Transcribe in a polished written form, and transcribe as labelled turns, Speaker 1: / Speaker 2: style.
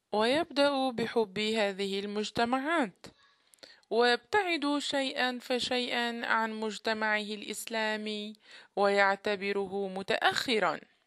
Speaker 1: ويبدأ بحب هذه المجتمعات، ويبتعد شيئا فشيئا عن مجتمعه الإسلامي ويعتبره متأخرا.